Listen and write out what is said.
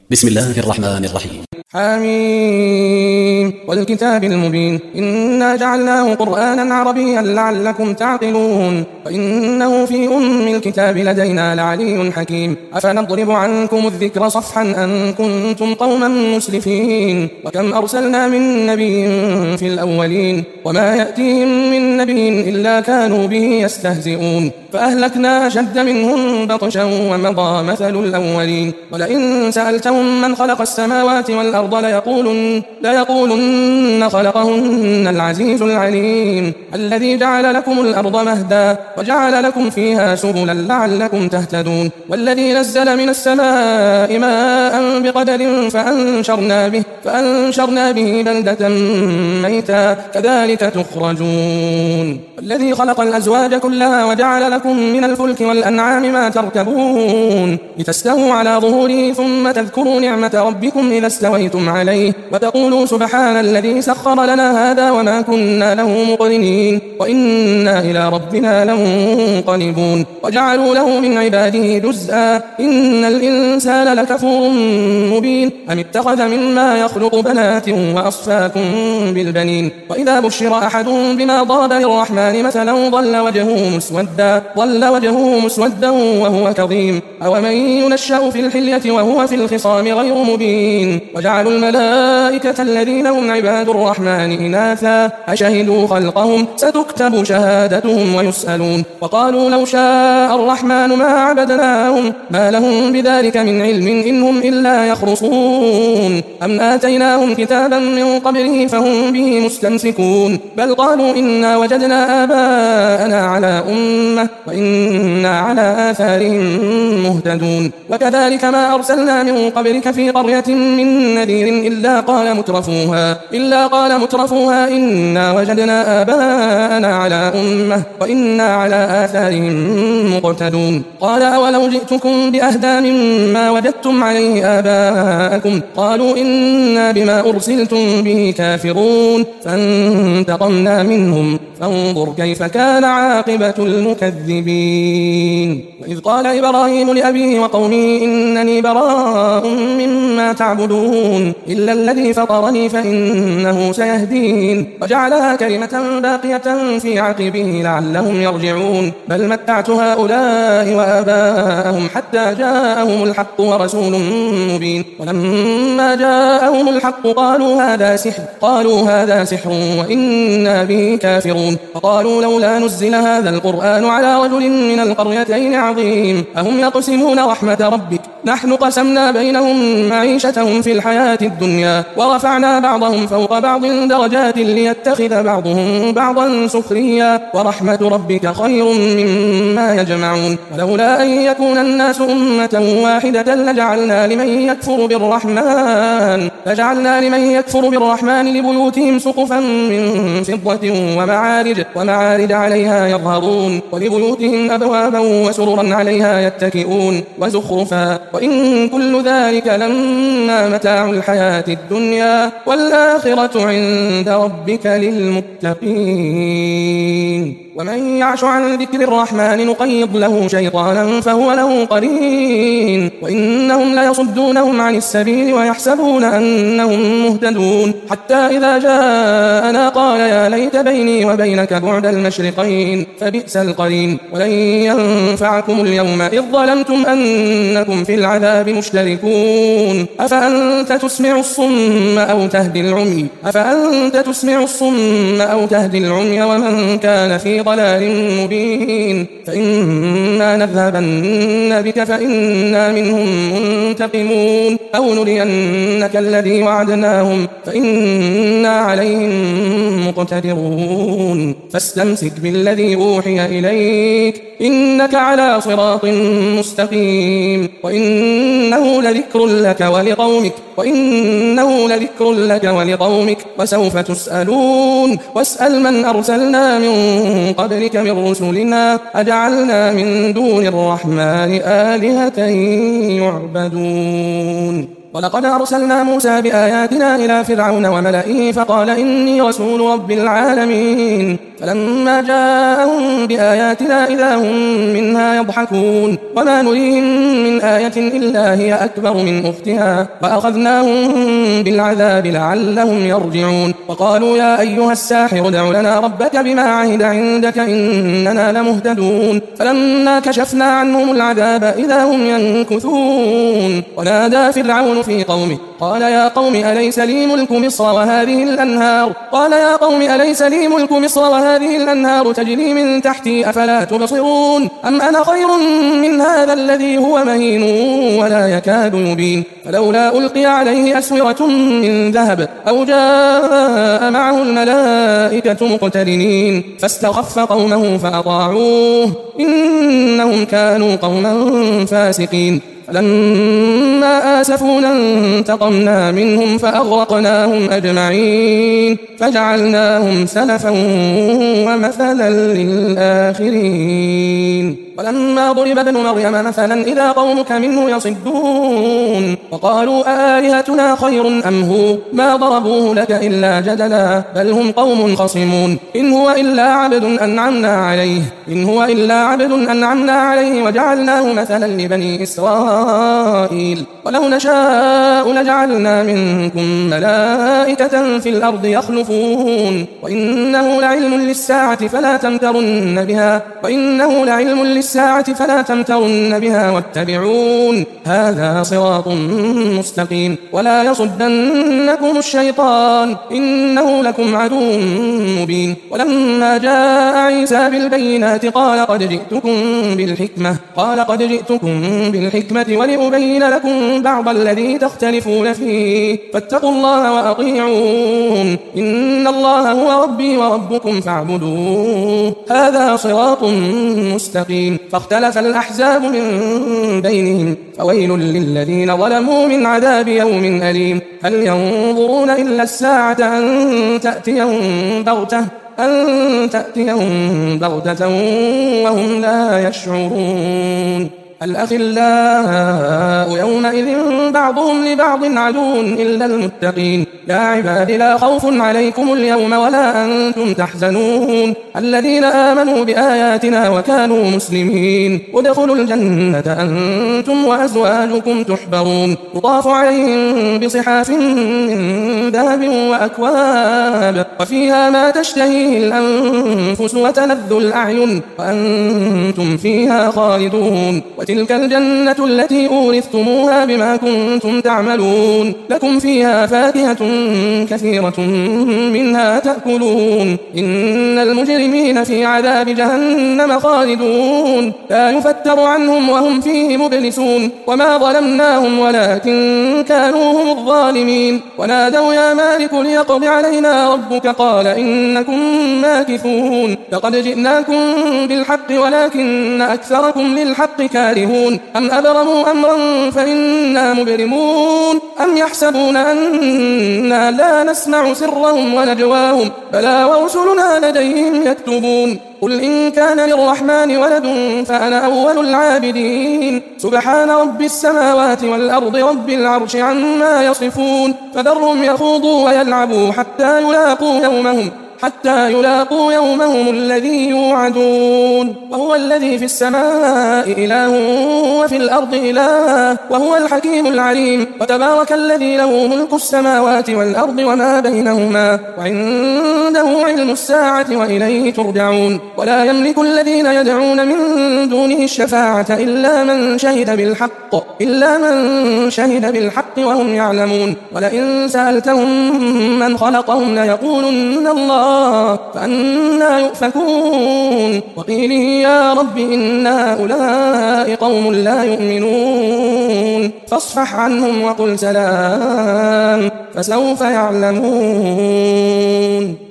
بسم الله الرحمن الرحيم. حميم والكتاب المبين إنا جعلناه قرآنا عربيا لعلكم تعقلون وإنه في الكتاب لدينا لعلي حكيم أفنضرب عنكم الذكر صفحا أن كنتم قوما مسرفين وكم أرسلنا من نبي في الأولين وما يأتيهم من نبي إلا كانوا به يستهزئون فأهلكنا أشد منهم بطشا ومضى مثل الأولين ولئن سألتهم من خلق السماوات والأرض ليقولن خلقهن العزيز العليم الذي جعل لكم الأرض مهدا وجعل لكم فيها سبلا لعلكم تهتدون والذي نزل من السماء ماء بقدر فأنشرنا به بلدة ميتا كذلك تخرجون والذي خلق الأزواج كلها وجعل لكم من الفلك والأنعام ما تركبون لتستووا على ظهوره ثم تذكروا نعمة ربكم إذا استويتم عليه وتقولوا سبحان الذي سخر لنا هذا وما كنا له مقرنين وإنا إلى ربنا لمنقلبون وجعلوا له من عباده جزءا إن الإنسان لكفور مبين أم اتخذ مما يخلق بنات وأصفاكم بالبنين وإذا بشر أحد بما ضرب للرحمن مثلا ظل وجهه مسودا وهو كظيم أومن ينشأ في الحلية وهو في الخصام غير مبين وجعلوا الملائكة الذين هم عباد الرحمن إناثا أشهدوا خلقهم ستكتب شهادتهم ويسألون وقالوا لو شاء الرحمن ما عبدناهم ما لهم بذلك من علم إن هم إلا يخرصون أم آتيناهم كتابا من قبله فهم به مستمسكون بل قالوا إنا وجدنا آباءنا على أمة وإنا على آثارهم مهتدون وكذلك ما أرسلنا من قبلك في قرية من نذير إلا قال مترفوها إنا وجدنا آباءنا على أمة وإنا على آثارهم مقتدون قال أولو جئتكم بأهدى مما وجدتم عليه آباءكم قالوا إنا بما أرسلتم به كافرون فانتقمنا منهم فانظر كيف كان عاقبة المكذبين وإذ قال إبراهيم لأبيه وقومه إنني براء مما تعبدون إلا الذي فطرني فإنه سيهدين وجعلها كلمة باقية في عقبه لعلهم يرجعون بل متعت هؤلاء وآباءهم حتى جاءهم الحق ورسول مبين ولما جاءهم الحق قالوا هذا سحر وإنا به كافرون فقالوا لولا نزل هذا القرآن على رجل من القريتين عظيم أهم يقسمون رحمة ربك نحن قسمنا بينهم معيشتهم في الحياة الدنيا ورفعنا بعضهم فوق بعض درجات ليتخذ بعضهم بعضا سخريا ورحمة ربك خير مما يجمعون ولولا أن يكون الناس أمة واحدة لجعلنا لمن يكفر بالرحمن لبيوتهم سقفا من فضة ومعارج عليها يظهرون ولبيوتهم أبوابا وسررا عليها يتكئون وزخرفا وإن كل ذلك لما متاع الحياة الدنيا والآخرة عند ربك للمتقين ومن يعش عن ذكر الرحمن نقيض له شيطانا فهو له قرين وإنهم ليصدونهم عن السبيل ويحسبون أنهم مهتدون حتى إذا جاءنا قال يا ليت بيني وبينك بعد المشرقين فبئس القرين ولن ينفعكم اليوم إذ ظلمتم أنكم في العذاب مشتركون أفأنت تسمع الصم أو تهدي العمي ومن كان في ضلال مبين فإما نذهبن بك فإنا منهم منتقمون أو نرينك الذي وعدناهم فإنا عليهم مقتدرون فاستمسك بالذي أوحي إليك إنك على صراط مستقيم وإنه لذكر لك ولقومك وسوف تسألون واسأل من أرسلنا من قبلك من رسلنا أجعلنا من دون الرحمن آلهة يعبدون ولقد أرسلنا موسى بآياتنا إلى فرعون وملئه فقال إني رسول رب العالمين فلما جاءهم بآياتنا إذا هم منها يضحكون وما نريهم من آية إلا هي أكبر من أختها وأخذناهم بالعذاب لعلهم يرجعون وقالوا يا أيها الساحر ادع لنا ربك بما عهد عندك إننا لمهتدون فلما كشفنا عنهم العذاب إذا هم ينكثون ونادى فرعون في قومه قال يا قوم أليس لي ملك مصر وهذه الأنهار تجري من تحتي أفلا تبصرون أم أنا خير من هذا الذي هو مهين ولا يكاد يبين فلولا ألقي عليه أسورة من ذهب أو جاء معه الملائكة مقترنين فاستخف قومه فأطاعوه إنهم كانوا قوما فاسقين فلما آسفونا انتقمنا منهم فأغرقناهم أجمعين فجعلناهم سلفا ومثلا للآخرين ولما ضرب ابن مريم مثلا إذا قومك منه يصدون وقالوا آلهتنا خير أم هو ما ضربوه لك إلا جدلا بل هم قوم خصمون إن هو إلا عبد أنعمنا عليه وجعلناه مثلا لبني إسرائيل ولو نشاء لجعلنا منكم ملائكة في الأرض يخلفون وإنه لعلم للساعة فلا تمترن بها واتبعون هذا صراط مستقيم ولا يصدنكم الشيطان إنه لكم عدو مبين ولما جاء عيسى بالبينات قال قد جئتكم بالحكمة ولأبين لكم بعض الذي تختلفون فيه فاتقوا الله وأطيعون إن الله هو ربي وربكم فاعبدوه هذا صراط مستقيم فاختلف الأحزاب من بينهم فويل للذين ظلموا من عذاب يوم أليم هل ينظرون إلا الساعة أن تأتيهم بغتة وهم لا يشعرون الأخلاء يومئذ بعضهم لبعض عدو إلا المتقين يا عباد لا خوف عليكم اليوم ولا أنتم تحزنون الذين آمنوا بآياتنا وكانوا مسلمين ادخلوا الجنة أنتم وأزواجكم تحبرون يطاف عليهم بصحاف من ذهب وأكواب وفيها ما تشتهيه الأنفس وتلذ الأعين وأنتم فيها خالدون وتلك الجنة التي أورثتموها بما كنتم تعملون لكم فيها فاكهة كثيرة منها تأكلون إن المجرمين في عذاب جهنم خالدون لا يفتر عنهم وهم فيه مبلسون وما ظلمناهم ولكن كانوا هم الظالمين ونادوا يا مالك ليقض علينا ربك قال إنكم ماكثون لقد جئناكم بالحق ولكن أكثركم للحق كارهون أم أبرموا أمرا فإنا مبرمون أم يحسبون أننا لا نسمع سرهم ونجواهم بلى ورسلنا لديهم يكتبون قل إن كان للرحمن ولد فأنا أول العابدين سبحان رب السماوات والأرض رب العرش عما يصفون فذرهم يخوضوا ويلعبوا حتى يلاقوا يومهم الذي يوعدون وهو الذي في السماء إله وفي الأرض إله وهو الحكيم العليم وتبارك الذي له ملك السماوات والأرض وما بينهما وعنده علم الساعة وإليه ترجعون ولا يملك الذين يدعون من دونه الشفاعة إلا من شهد بالحق وهم يعلمون ولئن سألتهم من خلقهم ليقولن الله فأنا يؤفكون وقيله يا رب إن هؤلاء قوم لا يؤمنون فاصفح عنهم وقل سلام فسوف يعلمون